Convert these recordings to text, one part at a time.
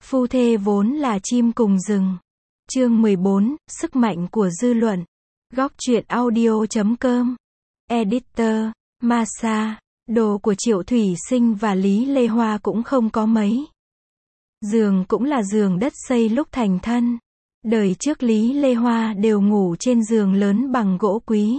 Phu thê vốn là chim cùng rừng. Chương 14, sức mạnh của dư luận. Góc truyện audio.com. Editor, Masa. Đồ của Triệu Thủy Sinh và Lý Lê Hoa cũng không có mấy. Giường cũng là giường đất xây lúc thành thân. Đời trước Lý Lê Hoa đều ngủ trên giường lớn bằng gỗ quý.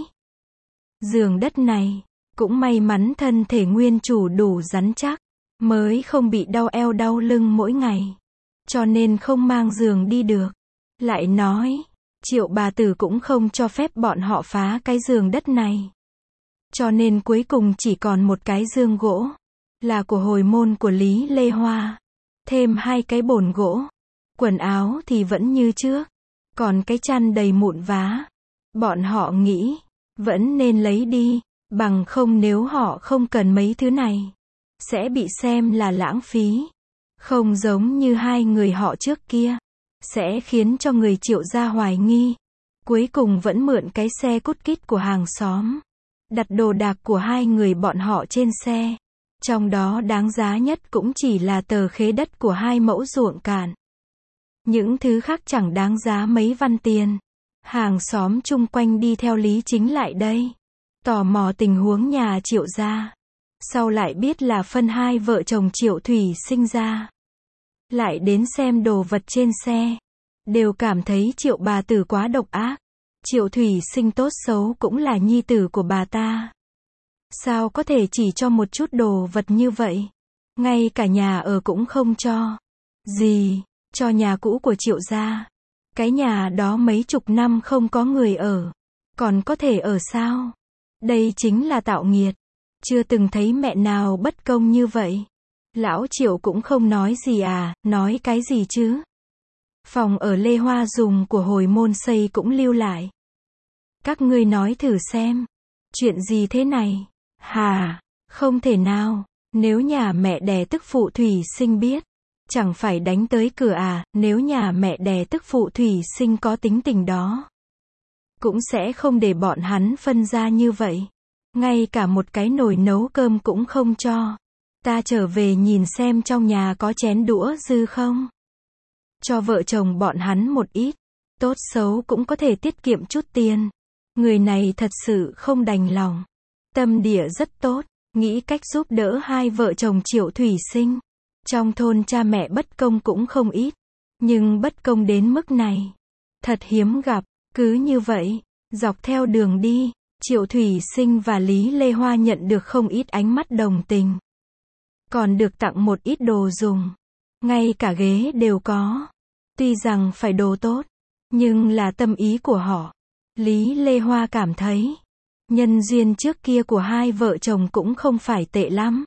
Giường đất này, cũng may mắn thân thể nguyên chủ đủ rắn chắc, mới không bị đau eo đau lưng mỗi ngày. Cho nên không mang giường đi được. Lại nói, Triệu bà tử cũng không cho phép bọn họ phá cái giường đất này. Cho nên cuối cùng chỉ còn một cái giường gỗ, là của hồi môn của Lý Lê Hoa. Thêm 2 cái bồn gỗ. Quần áo thì vẫn như trước. Còn cái chăn đầy mụn vá. Bọn họ nghĩ, vẫn nên lấy đi, bằng không nếu họ không cần mấy thứ này, sẽ bị xem là lãng phí. Không giống như hai người họ trước kia, sẽ khiến cho người Triệu gia hoài nghi. Cuối cùng vẫn mượn cái xe cút kít của hàng xóm, đặt đồ đạc của hai người bọn họ trên xe. Trong đó đáng giá nhất cũng chỉ là tờ khế đất của 2 mẫu ruộng cạn. Những thứ khác chẳng đáng giá mấy văn tiền. Hàng xóm chung quanh đi theo Lý Chính lại đây, tò mò tình huống nhà Triệu gia. Sau lại biết là phân 2 vợ chồng Triệu Thủy Sinh ra. Lại đến xem đồ vật trên xe, đều cảm thấy Triệu bà tử quá độc ác. Triệu Thủy Sinh tốt xấu cũng là nhi tử của bà ta. Sao có thể chỉ cho một chút đồ vật như vậy? Ngay cả nhà ở cũng không cho. Gì? Cho nhà cũ của Triệu gia. Cái nhà đó mấy chục năm không có người ở. Còn có thể ở sao? Đây chính là tạo nghiệt. Chưa từng thấy mẹ nào bất công như vậy. Lão Triệu cũng không nói gì à, nói cái gì chứ? Phòng ở Lê Hoa dùng của hồi môn xây cũng lưu lại. Các ngươi nói thử xem. Chuyện gì thế này? Hà, không thể nào. Nếu nhà mẹ đẻ tức phụ Thủy Sinh biết, chẳng phải đánh tới cửa à? Nếu nhà mẹ đẻ tức phụ Thủy Sinh có tính tình đó, cũng sẽ không để bọn hắn phân ra như vậy. Ngay cả một cái nồi nấu cơm cũng không cho. Ta trở về nhìn xem trong nhà có chén đũa dư không? Cho vợ chồng bọn hắn một ít. Tốt xấu cũng có thể tiết kiệm chút tiền. Người này thật sự không đành lòng. Tâm địa rất tốt, nghĩ cách giúp đỡ 2 vợ chồng Triệu Thủy Sinh. Trong thôn cha mẹ bất công cũng không ít. Nhưng bất công đến mức này, thật hiếm gặp. Cứ như vậy, dọc theo đường đi, Triệu Thủy Sinh và Lý Lê Hoa nhận được không ít ánh mắt đồng tình. Còn được tặng một ít đồ dùng. Ngay cả ghế đều có. Tuy rằng phải đồ tốt, nhưng là tâm ý của họ. Lý Lê Hoa cảm thấy, nhân duyên trước kia của 2 vợ chồng cũng không phải tệ lắm.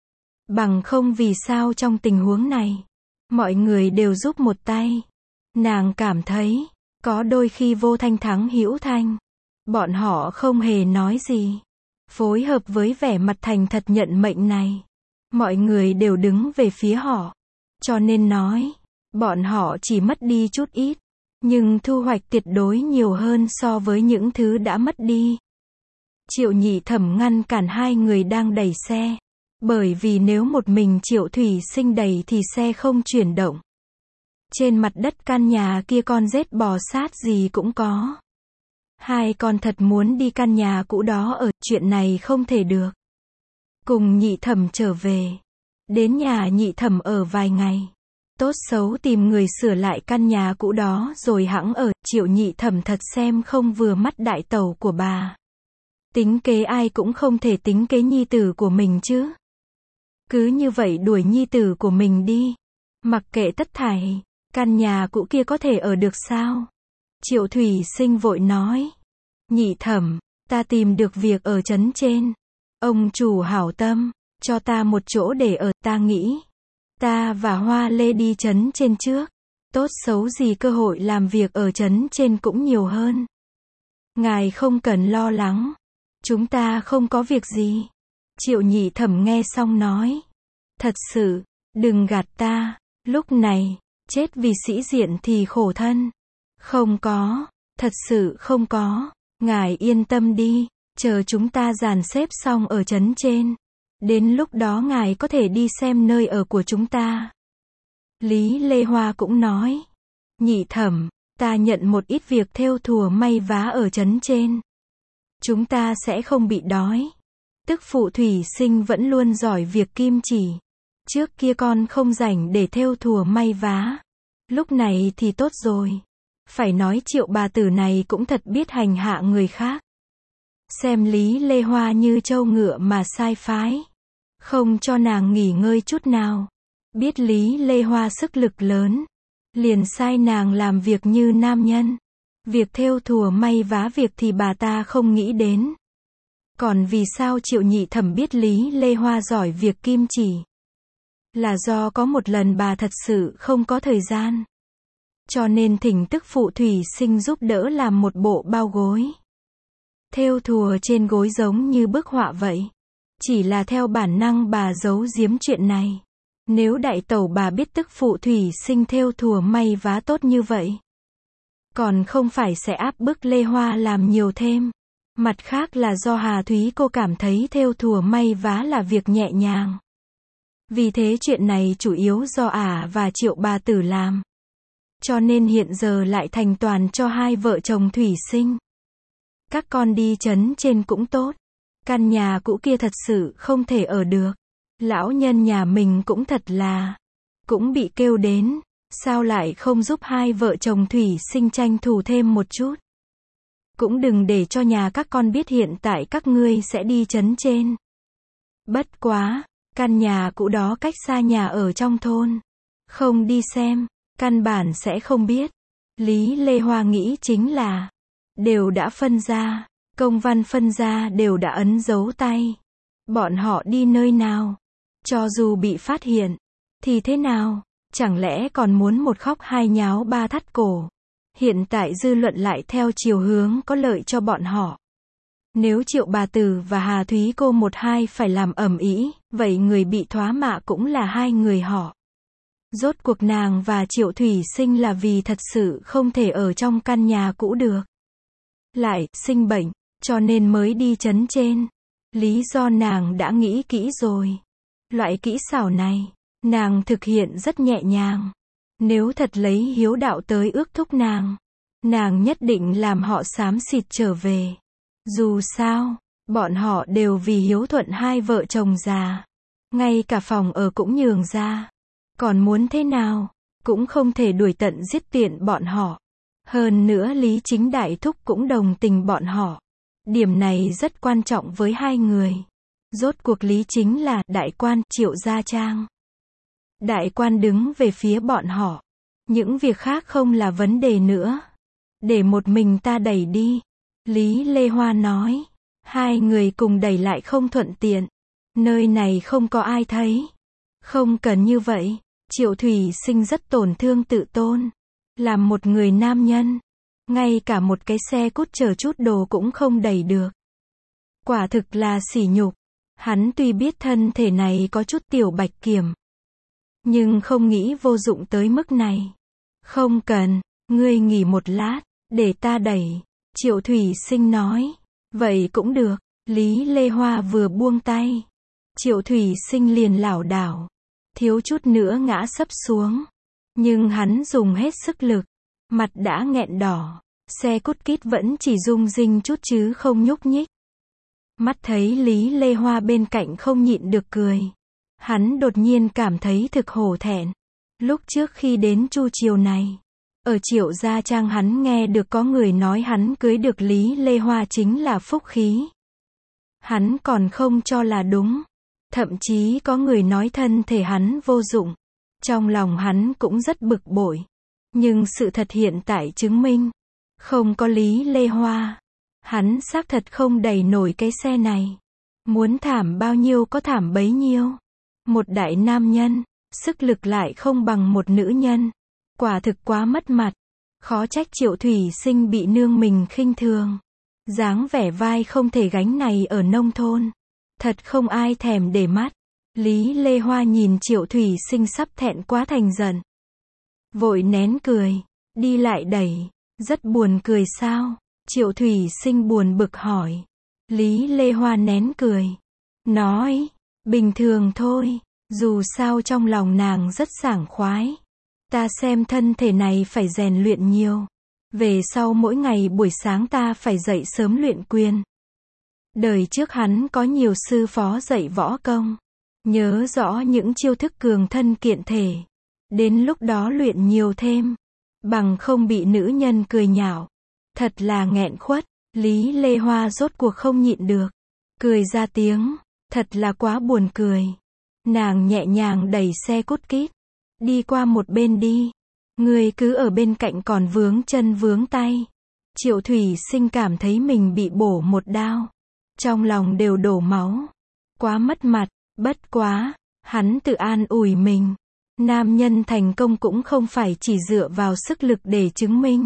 Bằng không vì sao trong tình huống này, mọi người đều giúp một tay. Nàng cảm thấy, có đôi khi vô thanh thắng hữu thanh. Bọn họ không hề nói gì. Phối hợp với vẻ mặt thành thật nhận mệnh này. Mọi người đều đứng về phía họ. Cho nên nói, bọn họ chỉ mất đi chút ít, nhưng thu hoạch tuyệt đối nhiều hơn so với những thứ đã mất đi. Triệu Nhị Thẩm ngăn cản 2 người đang đẩy xe. Bởi vì nếu một mình Triệu Thủy Sinh đẩy thì xe không chuyển động. Trên mặt đất căn nhà kia con rết bò sát gì cũng có. 2 con thật muốn đi căn nhà cũ đó ở, chuyện này không thể được. Cùng Nhị Thẩm trở về. Đến nhà Nhị Thẩm ở vài ngày. Tốt xấu tìm người sửa lại căn nhà cũ đó rồi hẵng ở. Triệu Nhị Thẩm thật xem không vừa mắt đại tẩu của bà. Tính kế ai cũng không thể tính kế nhi tử của mình chứ. Cứ như vậy đuổi nhi tử của mình đi. Mặc kệ tất thảy, căn nhà cũ kia có thể ở được sao? Triệu Thủy Sinh vội nói. Nhị Thẩm, ta tìm được việc ở trấn trên. Ông chủ hảo tâm, cho ta một chỗ để ở. Ta nghĩ, ta và Hoa Lê đi trấn trên trước. Tốt xấu gì cơ hội làm việc ở trấn trên cũng nhiều hơn. Ngài không cần lo lắng. Chúng ta không có việc gì. Triệu Nhị Thẩm nghe xong nói. Thật sự, đừng gạt ta. Lúc này, chết vì sĩ diện thì khổ thân. Không có, thật sự không có. Ngài yên tâm đi, chờ chúng ta dàn xếp xong ở trấn trên. Đến lúc đó ngài có thể đi xem nơi ở của chúng ta. Lý Lê Hoa cũng nói. Nhị thẩm, ta nhận một ít việc thêu thùa may vá ở trấn trên. Chúng ta sẽ không bị đói. Tức phụ thủy sinh vẫn luôn giỏi việc kim chỉ. Trước kia con không rảnh để thêu thùa may vá. Lúc này thì tốt rồi. Phải nói Triệu bà tử này cũng thật biết hành hạ người khác. Xem Lý Lê Hoa như trâu ngựa mà sai phái. Không cho nàng nghỉ ngơi chút nào. Biết Lý Lê Hoa sức lực lớn. Liền sai nàng làm việc như nam nhân. Việc thêu thùa may vá việc thì bà ta không nghĩ đến. Còn vì sao Triệu nhị thẩm biết Lý Lê Hoa giỏi việc kim chỉ? Là do có một lần bà thật sự không có thời gian. Cho nên thỉnh tức phụ thủy sinh giúp đỡ làm một bộ bao gối. Thêu thùa trên gối giống như bức họa vậy. Chỉ là theo bản năng bà giấu giếm chuyện này. Nếu đại tẩu bà biết tức phụ thủy sinh thêu thùa may vá tốt như vậy, còn không phải sẽ áp bức Lê Hoa làm nhiều thêm. Mặt khác là do Hà Thúy cô cảm thấy thêu thùa may vá là việc nhẹ nhàng. Vì thế chuyện này chủ yếu do ả và Triệu bà tử làm. Cho nên hiện giờ lại thành toàn cho hai vợ chồng thủy sinh. Các con đi trấn trên cũng tốt. Căn nhà cũ kia thật sự không thể ở được. Lão nhân nhà mình cũng thật là, cũng bị kêu đến, sao lại không giúp hai vợ chồng thủy sinh tranh thủ thêm một chút. Cũng đừng để cho nhà các con biết hiện tại các ngươi sẽ đi trấn trên. Bất quá, căn nhà cũ đó cách xa nhà ở trong thôn. Không đi xem, căn bản sẽ không biết. Lý Lê Hoa nghĩ chính là, đều đã phân ra, công văn phân ra đều đã ấn dấu tay. Bọn họ đi nơi nào? Cho dù bị phát hiện, thì thế nào? Chẳng lẽ còn muốn một khóc hai nháo ba thắt cổ? Hiện tại dư luận lại theo chiều hướng có lợi cho bọn họ. Nếu Triệu bà tử và Hà Thúy cô một hai phải làm ầm ĩ, vậy người bị thoá mạ cũng là hai người họ. Rốt cuộc nàng và Triệu thủy sinh là vì thật sự không thể ở trong căn nhà cũ được. Lại, sinh bệnh, cho nên mới đi trấn trên. Lý do nàng đã nghĩ kỹ rồi. Loại kỹ xảo này, nàng thực hiện rất nhẹ nhàng. Nếu thật lấy hiếu đạo tới ước thúc nàng nhất định làm họ xám xịt trở về. Dù sao, bọn họ đều vì hiếu thuận hai vợ chồng già. Ngay cả phòng ở cũng nhường ra. Còn muốn thế nào, cũng không thể đuổi tận giết tiện bọn họ. Hơn nữa Lý Chính Đại Thúc cũng đồng tình bọn họ. Điểm này rất quan trọng với hai người. Rốt cuộc Lý Chính là đại quan Triệu Gia Trang. Đại quan đứng về phía bọn họ. Những việc khác không là vấn đề nữa. Để một mình ta đẩy đi. Lý Lê Hoa nói. Hai người cùng đẩy lại không thuận tiện. Nơi này không có ai thấy. Không cần như vậy. Triệu thủy sinh rất tổn thương tự tôn. Làm một người nam nhân. Ngay cả một cái xe cút chở chút đồ cũng không đẩy được. Quả thực là sỉ nhục. Hắn tuy biết thân thể này có chút tiểu bạch kiểm. Nhưng không nghĩ vô dụng tới mức này. Không cần, ngươi nghỉ một lát, để ta đẩy. Triệu thủy sinh nói. Vậy cũng được. Lý Lê Hoa vừa buông tay. Triệu thủy sinh liền lảo đảo. Thiếu chút nữa ngã sấp xuống. Nhưng hắn dùng hết sức lực. Mặt đã nghẹn đỏ. Xe cút kít vẫn chỉ rung rinh chút chứ không nhúc nhích. Mắt thấy Lý Lê Hoa bên cạnh không nhịn được cười. Hắn đột nhiên cảm thấy thực hổ thẹn. Lúc trước khi đến Chu Triều này, ở Triệu Gia Trang hắn nghe được có người nói hắn cưới được Lý Lê Hoa chính là phúc khí. Hắn còn không cho là đúng. Thậm chí có người nói thân thể hắn vô dụng. Trong lòng hắn cũng rất bực bội. Nhưng sự thật hiện tại chứng minh, không có Lý Lê Hoa, hắn xác thật không đẩy nổi cái xe này. Muốn thảm bao nhiêu có thảm bấy nhiêu. Một đại nam nhân, sức lực lại không bằng một nữ nhân. Quả thực quá mất mặt. Khó trách Triệu thủy sinh bị nương mình khinh thường. Dáng vẻ vai không thể gánh này ở nông thôn. Thật không ai thèm để mắt. Lý Lê Hoa nhìn Triệu thủy sinh sắp thẹn quá thành giận. Vội nén cười. Đi lại đẩy. Rất buồn cười sao? Triệu thủy sinh buồn bực hỏi. Lý Lê Hoa nén cười. Nói. Bình thường thôi. Dù sao trong lòng nàng rất sảng khoái. Ta xem thân thể này phải rèn luyện nhiều. Về sau mỗi ngày buổi sáng ta phải dậy sớm luyện quyền. Đời trước hắn có nhiều sư phó dạy võ công. Nhớ rõ những chiêu thức cường thân kiện thể. Đến lúc đó luyện nhiều thêm. Bằng không bị nữ nhân cười nhạo. Thật là nghẹn khuất. Lý Lê Hoa rốt cuộc không nhịn được. Cười ra tiếng. Thật là quá buồn cười. Nàng nhẹ nhàng đẩy xe cút kít. Đi qua một bên đi. Ngươi cứ ở bên cạnh còn vướng chân vướng tay. Triệu Thủy Sinh cảm thấy mình bị bổ một đao. Trong lòng đều đổ máu. Quá mất mặt, bất quá. Hắn tự an ủi mình. Nam nhân thành công cũng không phải chỉ dựa vào sức lực để chứng minh.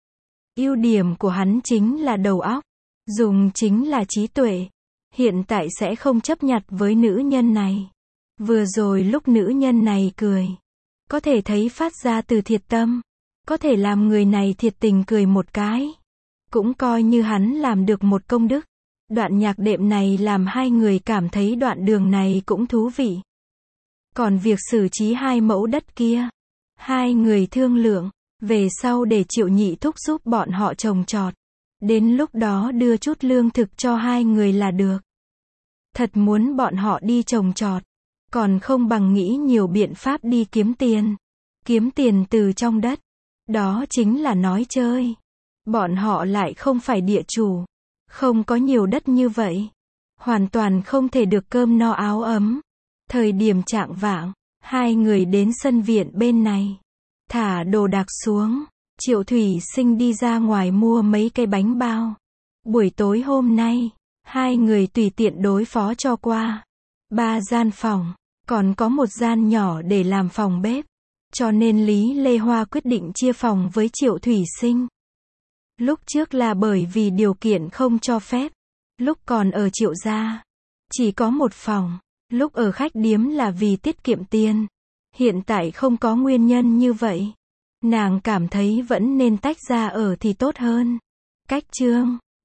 Ưu điểm của hắn chính là đầu óc. Dùng chính là trí tuệ. Hiện tại sẽ không chấp nhặt với nữ nhân này. Vừa rồi lúc nữ nhân này cười. Có thể thấy phát ra từ thiệt tâm. Có thể làm người này thiệt tình cười một cái. Cũng coi như hắn làm được một công đức. Đoạn nhạc đệm này làm hai người cảm thấy đoạn đường này cũng thú vị. Còn việc xử trí 2 mẫu đất kia. Hai người thương lượng. Về sau để Triệu Nhị Thúc giúp bọn họ trồng trọt. Đến lúc đó đưa chút lương thực cho hai người là được. Thật muốn bọn họ đi trồng trọt. Còn không bằng nghĩ nhiều biện pháp đi kiếm tiền. Kiếm tiền từ trong đất. Đó chính là nói chơi. Bọn họ lại không phải địa chủ. Không có nhiều đất như vậy. Hoàn toàn không thể được cơm no áo ấm. Thời điểm chạng vạng, hai người đến sân viện bên này. Thả đồ đạc xuống. Triệu Thủy Sinh đi ra ngoài mua mấy cái bánh bao. Buổi tối hôm nay, hai người tùy tiện đối phó cho qua. 3 gian phòng. Còn có một gian nhỏ để làm phòng bếp. Cho nên Lý Lê Hoa quyết định chia phòng với Triệu Thủy Sinh. Lúc trước là bởi vì điều kiện không cho phép. Lúc còn ở Triệu gia, chỉ có một phòng. Lúc ở khách điếm là vì tiết kiệm tiền. Hiện tại không có nguyên nhân như vậy. Nàng cảm thấy vẫn nên tách ra ở thì tốt hơn. Cách chương